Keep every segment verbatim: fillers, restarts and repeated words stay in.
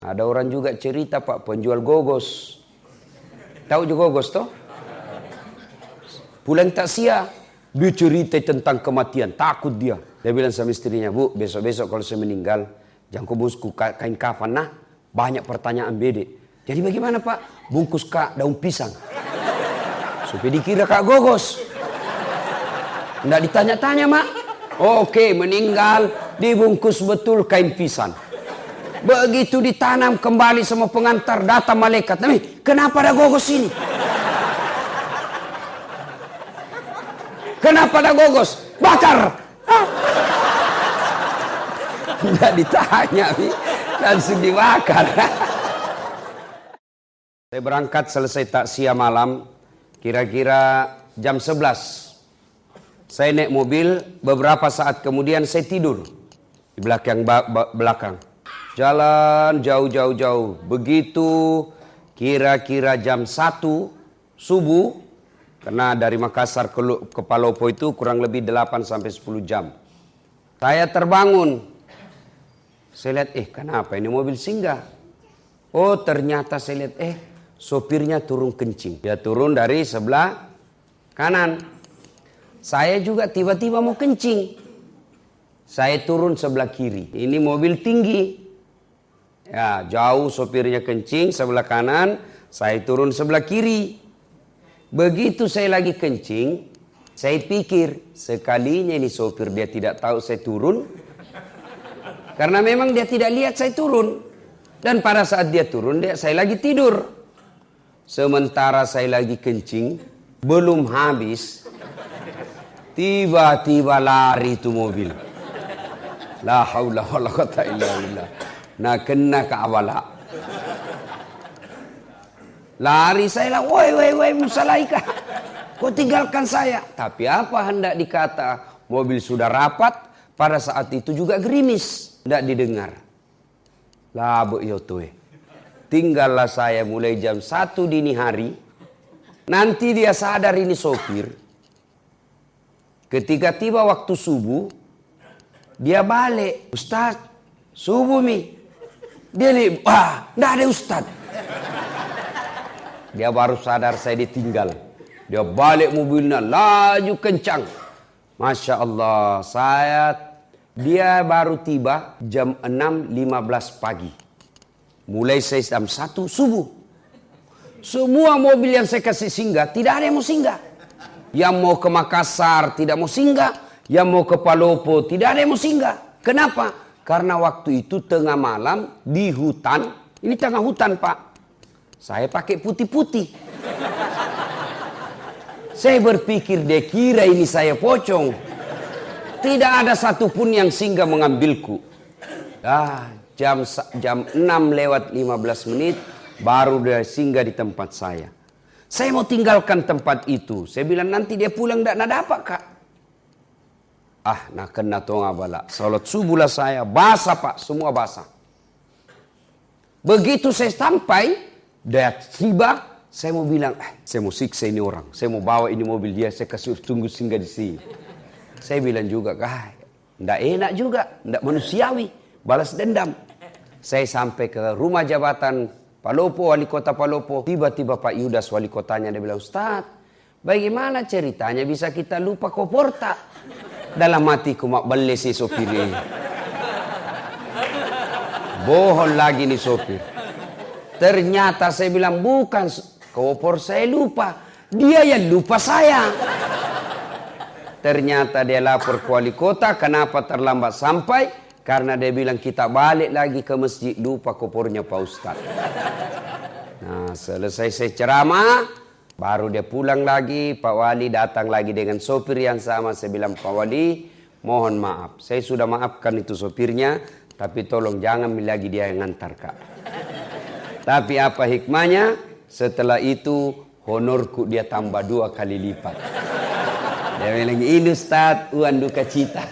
Ada orang juga cerita Pak, penjual gogos. Tahu juga gogos toh? Pulang taksia, dia cerita tentang kematian, takut dia. Dia bilang sama istrinya, Bu, besok-besok kalau saya meninggal, jangan kau bungkus kain kafan. Nah, banyak pertanyaan bede. Jadi bagaimana Pak? Bungkus kak daun pisang. Supaya dikira kak gogos. Nggak ditanya-tanya mak. Oh, oke, meninggal, dibungkus betul kain pisang. Begitu ditanam kembali sama pengantar, datang malaikat. Nih, kenapa ada gogos ini? Kenapa ada gogos? Bakar! Tidak ditanya, langsung dibakar. Saya berangkat selesai taksia malam, kira-kira jam sebelas. Saya naik mobil, beberapa saat kemudian saya tidur di belakang belakang. Jalan jauh-jauh-jauh. Begitu kira-kira jam satu subuh, karena dari Makassar ke, ke Palopo itu kurang lebih delapan sampai sepuluh jam. Saya terbangun. Saya lihat, eh kenapa ini mobil singgah? Oh ternyata saya lihat, eh sopirnya turun kencing. Dia turun dari sebelah kanan. Saya juga tiba-tiba mau kencing. Saya turun sebelah kiri. Ini mobil tinggi. Ya, jauh sopirnya kencing sebelah kanan, saya turun sebelah kiri. Begitu saya lagi kencing, saya pikir sekalinya ini sopir dia tidak tahu saya turun. Karena memang dia tidak lihat saya turun. Dan pada saat dia turun, dia, saya lagi tidur. Sementara saya lagi kencing, belum habis, tiba-tiba lari itu mobil. La haula wala quwata illa billah. Nah kena ke awala. Lari saya lah, woi woi woi Musalaika, kau tinggalkan saya. Tapi apa hendak dikata, mobil sudah rapat, pada saat itu juga gerimis, tidak didengar. Lah bu yotoe, tinggallah saya mulai jam satu dini hari. Nanti dia sadar ini sopir. Ketika tiba waktu subuh, dia balik, Ustaz, subuh mi. Dia nih, ah, enggak ada Ustaz. Dia baru sadar saya ditinggal. Dia balik mobilnya, laju kencang. Masya Allah, saya, dia baru tiba jam enam lima belas pagi. Mulai saya jam satu subuh. Semua mobil yang saya kasih singgah, tidak ada yang mau singgah. Yang mau ke Makassar, tidak mau singgah. Yang mau ke Palopo, tidak ada yang mau singgah. Kenapa? Karena waktu itu tengah malam di hutan, ini tengah hutan Pak, saya pakai putih-putih. Saya berpikir dia kira ini saya pocong. Tidak ada satupun yang singgah mengambilku. Ah, jam jam enam lewat lima belas menit baru dia singgah di tempat saya. Saya mau tinggalkan tempat itu. Saya bilang nanti dia pulang tidak dapat Kak. Ah, nak kena tonga bala. Salat subuh lah saya, basah Pak, semua basah. Begitu saya sampai, dia tiba, saya mau bilang, eh, saya mau siksa ini orang, saya mau bawa ini mobil dia, saya kasih tunggu singgah di sini. Saya bilang juga, ah, ndak enak juga, ndak manusiawi, balas dendam. Saya sampai ke rumah jabatan Palopo, wali kota Palopo. Tiba-tiba Pak Yudas wali kotanya, dia bilang, Ustaz, bagaimana ceritanya bisa kita lupa koporta? Dalam hatiku mak beli si sopir ini. Bohong lagi nih sopir. Ternyata saya bilang bukan kopor saya lupa. Dia yang lupa saya. Ternyata dia lapor ke wali kota. Kenapa terlambat sampai? Karena dia bilang kita balik lagi ke masjid. Lupa kopornya Pak Ustaz. Nah selesai saya ceramah. Baru dia pulang lagi, Pak Wali datang lagi dengan sopir yang sama. Saya bilang, Pak Wali, mohon maaf. Saya sudah maafkan itu sopirnya, tapi tolong jangan lagi dia yang ngantar, Kak. Tapi apa hikmahnya? Setelah itu, honorku dia tambah dua kali lipat. Dia bilang, ini Ustaz, uang duka cita.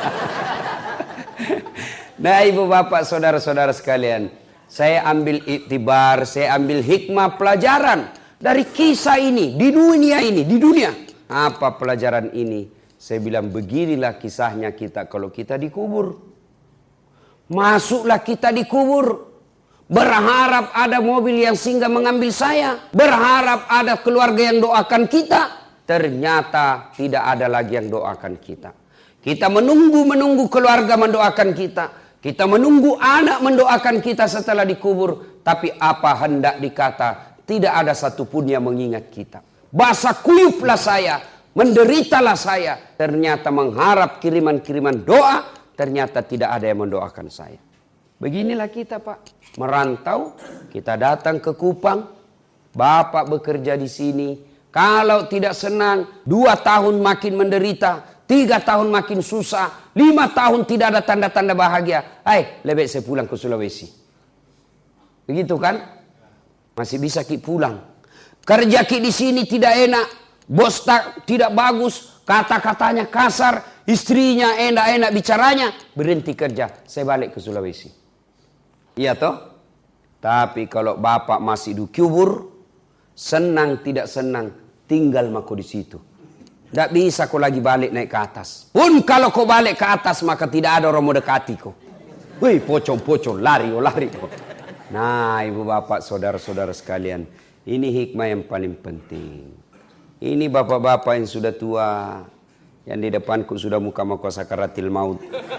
Nah, ibu bapak, saudara-saudara sekalian. Saya ambil iktibar, saya ambil hikmah pelajaran. Dari kisah ini, di dunia ini, di dunia. Apa pelajaran ini? Saya bilang beginilah kisahnya kita kalau kita dikubur. Masuklah kita dikubur. Berharap ada mobil yang singgah mengambil saya. Berharap ada keluarga yang doakan kita. Ternyata tidak ada lagi yang doakan kita. Kita menunggu-menunggu keluarga mendoakan kita. Kita menunggu anak mendoakan kita setelah dikubur. Tapi apa hendak dikata, tidak ada satupun yang mengingat kita. Basah kuyuplah saya, menderitalah saya. Ternyata mengharap kiriman-kiriman doa, ternyata tidak ada yang mendoakan saya. Beginilah kita, Pak. Merantau, kita datang ke Kupang. Bapak bekerja di sini. Kalau tidak senang, dua tahun makin menderita. Tiga tahun makin susah. Lima tahun tidak ada tanda-tanda bahagia. Hai, lebih saya pulang ke Sulawesi. Begitu kan? Masih bisa ki pulang. Kerja ki di sini tidak enak. Bos tak, tidak bagus. Kata-katanya kasar. Istrinya enak-enak bicaranya. Berhenti kerja. Saya balik ke Sulawesi. Iya toh? Tapi kalau bapak masih dikubur, senang tidak senang, tinggal mako di situ. Tidak bisa kau lagi balik naik ke atas. Pun kalau kau balik ke atas, maka tidak ada orang mau dekati kau. Wih, pocong-pocong, lari, oh lari. Nah, ibu bapak, saudara-saudara sekalian, ini hikmah yang paling penting. Ini bapak-bapak yang sudah tua, yang di depanku sudah muka muka sakaratil maut.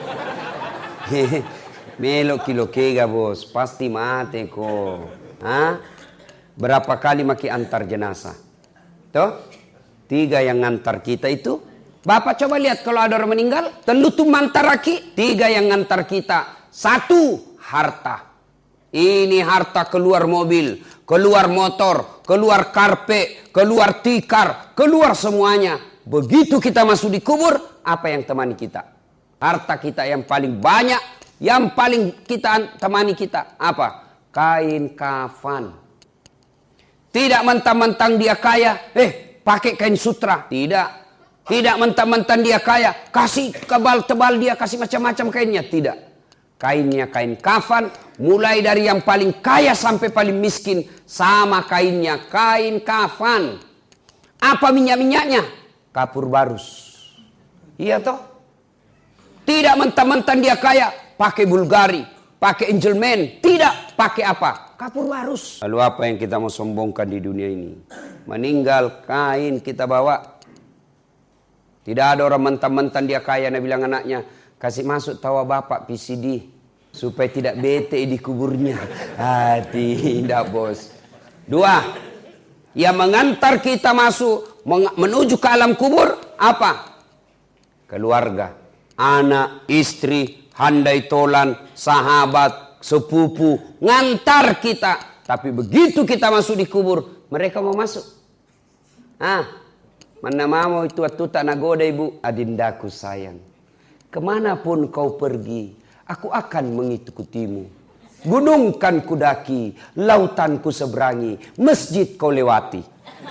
Melok kilo kega bos, pasti mati kok. Hah? Berapa kali maki antar jenazah? Tuh, tiga yang ngantar kita itu. Bapak coba lihat kalau ada orang meninggal, telutu mantaraki. Tiga yang ngantar kita. Satu, harta. Ini harta keluar mobil, keluar motor, keluar karpet, keluar tikar, keluar semuanya. Begitu kita masuk di kubur, apa yang temani kita? Harta kita yang paling banyak, yang paling kita temani kita apa? Kain kafan. Tidak mentang-mentang dia kaya, eh pakai kain sutra. Tidak. Tidak mentang-mentang dia kaya, kasih tebal-tebal dia, kasih macam-macam kainnya. Tidak. Kainnya kain kafan, mulai dari yang paling kaya sampai paling miskin, sama kainnya, kain kafan. Apa minyak-minyaknya? Kapur barus. Iya toh? Tidak mentang-mentang dia kaya, pakai Bulgari, pakai Angelman. Tidak, pakai apa? Kapur barus. Lalu apa yang kita mau sombongkan di dunia ini? Meninggal, kain kita bawa. Tidak ada orang mentang-mentang dia kaya, Nabi bilang anaknya, kasih masuk tawa bapak P C D supaya tidak bete di kuburnya. Ah, tidak bos. Dua, yang mengantar kita masuk menuju ke alam kubur apa? Keluarga, anak, istri, handai tolan, sahabat, sepupu, ngantar kita. Tapi begitu kita masuk di kubur, mereka mau masuk. Ah, mana mau itu atu tak nagoda ibu, adindaku sayang. Kemanapun kau pergi, aku akan mengikutimu. Gunung kan kudaki, lautan ku seberangi, masjid kau lewati.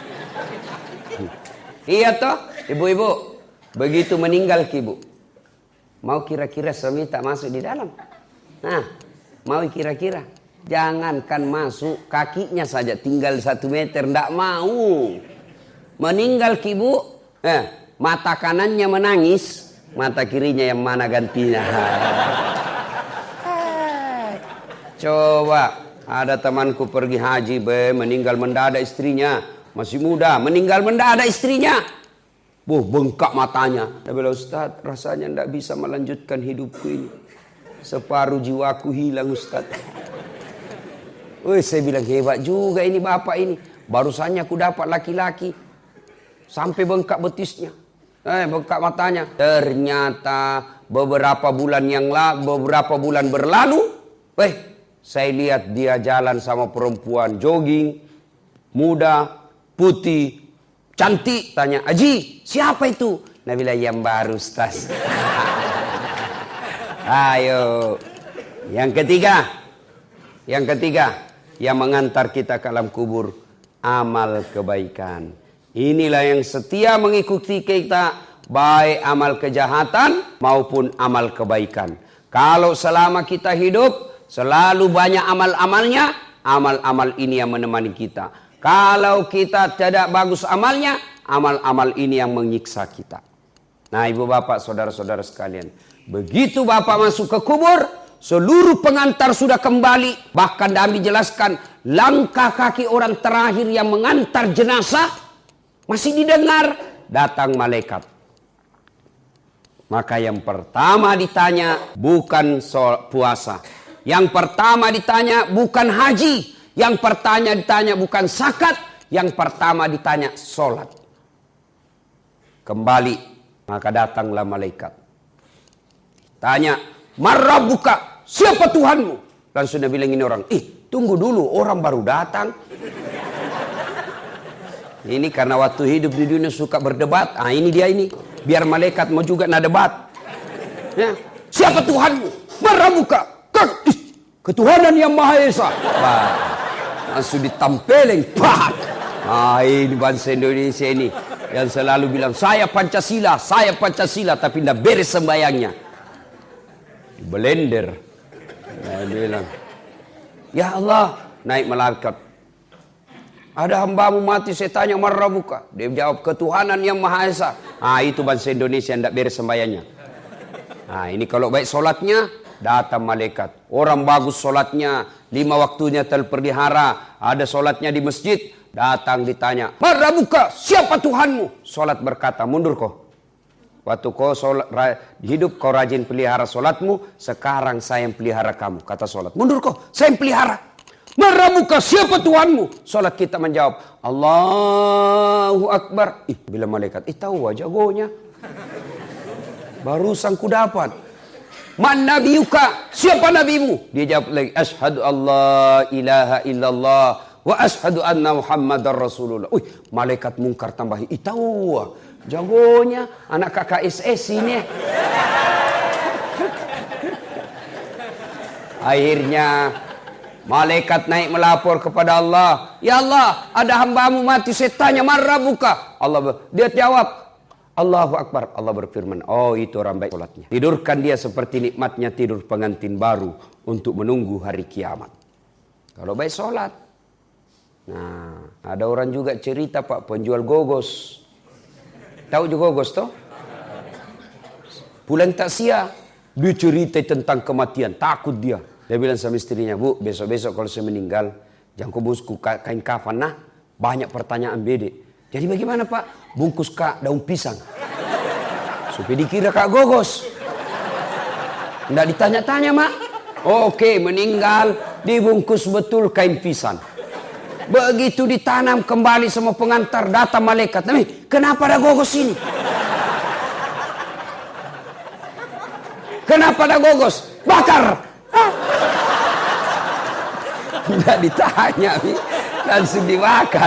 Iya toh, ibu-ibu. Begitu meninggal ki ibu, mau kira-kira suami tak masuk di dalam? Nah, mau kira-kira? Jangankan masuk, kakinya saja tinggal satu meter, ndak mau. Meninggal ki ibu, eh, mata kanannya menangis. Mata kirinya yang mana gantinya? Coba ada temanku pergi haji be, meninggal mendadak istrinya, masih muda, meninggal mendadak istrinya. Buh, bengkak matanya. Dia bilang, Ustaz, rasanya tidak bisa melanjutkan hidupku ini. Separuh jiwaku hilang Ustaz. Wih, saya bilang hebat juga ini bapak ini. Barusannya aku dapat laki-laki sampai bengkak betisnya. Eh, bengkak matanya. Ternyata beberapa bulan yang lalu, beberapa bulan berlalu, eh, saya lihat dia jalan sama perempuan jogging, muda, putih, cantik. Tanya, Aji, siapa itu? Nabila yang baru, Ustaz. Ayo. Yang ketiga, yang ketiga, yang mengantar kita ke alam kubur, amal kebaikan. Inilah yang setia mengikuti kita, baik amal kejahatan maupun amal kebaikan. Kalau selama kita hidup, selalu banyak amal-amalnya, amal-amal ini yang menemani kita. Kalau kita tidak bagus amalnya, amal-amal ini yang menyiksa kita. Nah ibu bapak, saudara-saudara sekalian, begitu bapak masuk ke kubur, seluruh pengantar sudah kembali. Bahkan Nabi jelaskan, langkah kaki orang terakhir yang mengantar jenazah masih didengar, datang malaikat. Maka yang pertama ditanya bukan puasa. Yang pertama ditanya bukan haji. Yang pertama ditanya bukan zakat. Yang pertama ditanya sholat. Kembali, maka datanglah malaikat. Tanya, "Marrabbuka, siapa Tuhanmu?" Langsung dia bilang ini orang, "Ih, tunggu dulu, orang baru datang." Ini karena waktu hidup di dunia suka berdebat. Ah, ini dia ini. Biar malaikat mau juga nak debat. Ya. Siapa Tuhanmu? Marrabbuka. Ketuhanan yang Maha Esa. Bah, langsung ditampelin. Bah. Ah, ini bangsa Indonesia ini yang selalu bilang saya Pancasila, saya Pancasila, tapi tidak beres sembayangnya. Blender. Nah, dia bilang, "Ya Allah," naik malaikat. "Ada hambamu mati, saya tanya marrabbuka." Dia jawab, "Ketuhanan yang Maha Esa." Ah, itu bangsa Indonesia yang tidak beres sembayangnya. Nah, ini kalau baik solatnya, datang malaikat. Orang bagus solatnya, lima waktunya terpelihara, ada solatnya di masjid, datang ditanya, "Marrabbuka, siapa Tuhanmu?" Solat berkata, "Mundur kau. Waktu kau solat, hidup kau rajin pelihara solatmu, sekarang saya yang pelihara kamu." Kata solat, "Mundur kau, saya yang pelihara." "Marrabbuka, siapa Tuhanmu?" Solat kita menjawab, "Allahu Akbar." Ih, bila malaikat, ih tahu aja jagonya. Barusan ku dapat. "Man nabiyuka, siapa nabimu?" Dia jawab lagi, "Asyhadu Allah ilaha illallah wa asyhadu anna Muhammadar Rasulullah." Wih, malaikat mungkar tambahi, ih tahu jagonya anak K K S S ini. Akhirnya malaikat naik melapor kepada Allah, "Ya Allah, ada hambamu mati, saya tanya marrabbuka." Allah dia jawab, "Allahu Akbar." Allah berfirman, "Oh, itu orang baik solatnya. Tidurkan dia seperti nikmatnya tidur pengantin baru untuk menunggu hari kiamat." Kalau baik solat. Nah, ada orang juga cerita Pak, penjual gogos. Tahu juga gogos toh? Pulang takziah, dia cerita tentang kematian, takut dia. Dia bilang sama istrinya, "Bu, besok-besok kalau saya meninggal, jangan kau bungkus kain kafan, nah banyak pertanyaan bede." "Jadi bagaimana Pak?" "Bungkus kak daun pisang supaya dikira kak gogos. Nggak ditanya-tanya mak." Oh, oke, meninggal dibungkus betul kain pisang. Begitu ditanam kembali sama pengantar, datang malaikat, "Nih, kenapa ada gogos ini? Kenapa ada gogos?" "Bakar." Nggak ditanya, langsung dibakar.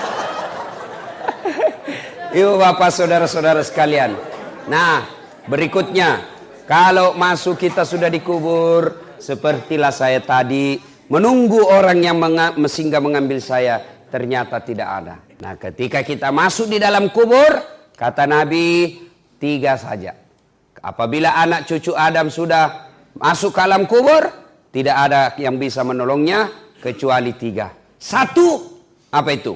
Ibu bapak saudara-saudara sekalian. Nah, berikutnya, kalau masuk kita sudah dikubur, sepertilah saya tadi, menunggu orang yang menga singgah mengambil saya, ternyata tidak ada. Nah, ketika kita masuk di dalam kubur, kata Nabi, tiga saja. Apabila anak cucu Adam sudah masuk ke alam kubur, tidak ada yang bisa menolongnya kecuali tiga. Satu, apa itu?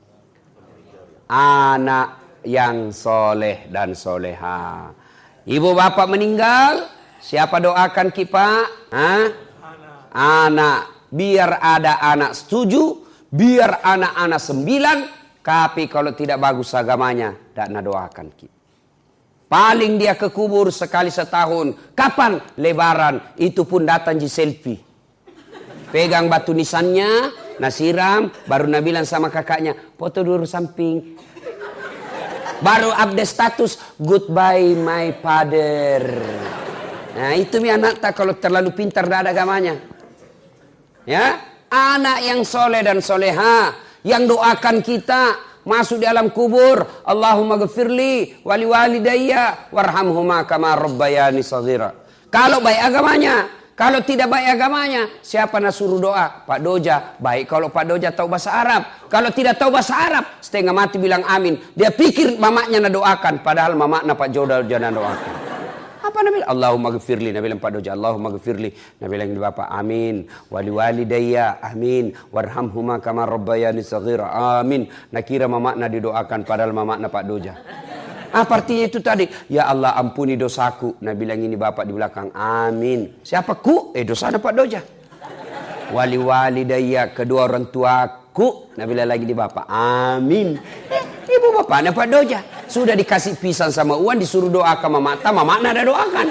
Anak yang soleh dan soleha. Ibu bapak meninggal, siapa doakan kita? Hah? Anak. Anak. Biar ada anak setuju, biar anak-anak sembilan, tapi kalau tidak bagus agamanya, tidak doakan kita. Paling dia ke kubur sekali setahun. Kapan? Lebaran. Itu pun datang di selfie. Pegang batu nisannya, nasiram, baru Nabi bilang sama kakaknya, foto dulu samping. Baru update status, "Goodbye my father." Nah, itu mi anak tak kalau terlalu pintar tidak ada agamanya. Ya, anak yang soleh dan soleha, yang doakan kita masuk di alam kubur, "Allahumma ghfirli wali walidayya warhamhuma kama rabbayani shaghira." Kalau baik agamanya. Kalau tidak baik agamanya, siapa nak suruh doa? Pak Doja. Baik kalau Pak Doja tahu bahasa Arab. Kalau tidak tahu bahasa Arab, setengah mati bilang amin. Dia pikir mamaknya nak doakan, padahal mamaknya Pak Doja nak doakan. Apa Nabi? Allahumma ghfirli. Nabi bilang Pak Doja, Allahumma ghfirli. Nabi bilang di bapak, amin. Wali walidayya, amin. Warhamhuma kama rabbayani shaghira, amin. Nak kira mamaknya didoakan, padahal mamaknya Pak Doja. Apa artinya itu tadi? Ya Allah ampuni dosaku. Nah bilang ini bapak di belakang. Amin. Siapa ku? Eh dosa dapat doja. Wali walidayya, kedua orang tuaku. Nah bilang lagi di bapak. Amin. Eh, ibu bapak dapat doja. Sudah dikasih pisang sama Uwan, disuruh doakan mama ta, mama ada doakan.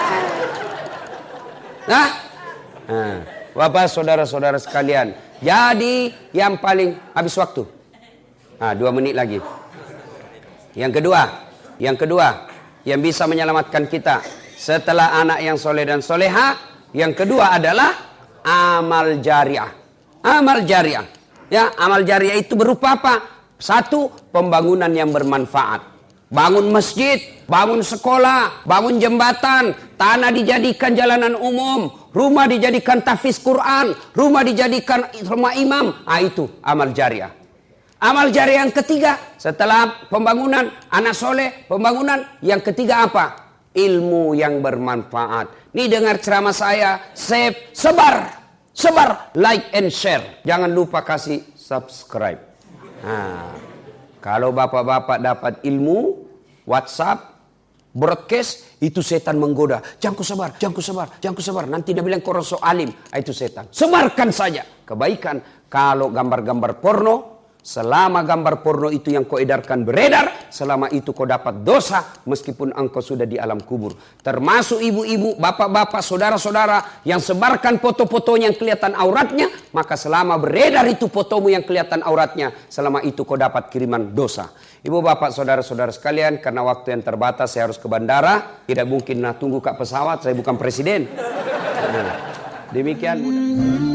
Nah, nah, bapak saudara-saudara sekalian. Jadi yang paling habis waktu. Nah, dua menit lagi. Yang kedua, yang kedua, yang bisa menyelamatkan kita setelah anak yang soleh dan soleha, yang kedua adalah amal jariah. Amal jariah. Ya, amal jariah itu berupa apa? Satu, pembangunan yang bermanfaat. Bangun masjid, bangun sekolah, bangun jembatan, tanah dijadikan jalanan umum, rumah dijadikan tahfiz Quran, rumah dijadikan rumah imam. Ah itu amal jariah. Amal jariah yang ketiga, setelah pembangunan anak soleh, pembangunan yang ketiga apa? Ilmu yang bermanfaat. Nih dengar ceramah saya, save, sebar, sebar, like and share. Jangan lupa kasih subscribe. Nah, kalau bapak-bapak dapat ilmu, WhatsApp, broadcast, itu setan menggoda. Jangan ku sebar, jangan ku sebar, jangan ku sebar. Nanti dia bilang korang so alim. Itu setan. Sebarkan saja. Kebaikan. Kalau gambar-gambar porno, selama gambar porno itu yang kau edarkan beredar, selama itu kau dapat dosa meskipun engkau sudah di alam kubur. Termasuk ibu-ibu, bapak-bapak, saudara-saudara yang sebarkan foto-fotonya yang kelihatan auratnya, maka selama beredar itu fotomu yang kelihatan auratnya, selama itu kau dapat kiriman dosa. Ibu bapak saudara-saudara sekalian, karena waktu yang terbatas saya harus ke bandara, tidak mungkin nah tunggu kak pesawat, saya bukan presiden. Nah, demikian.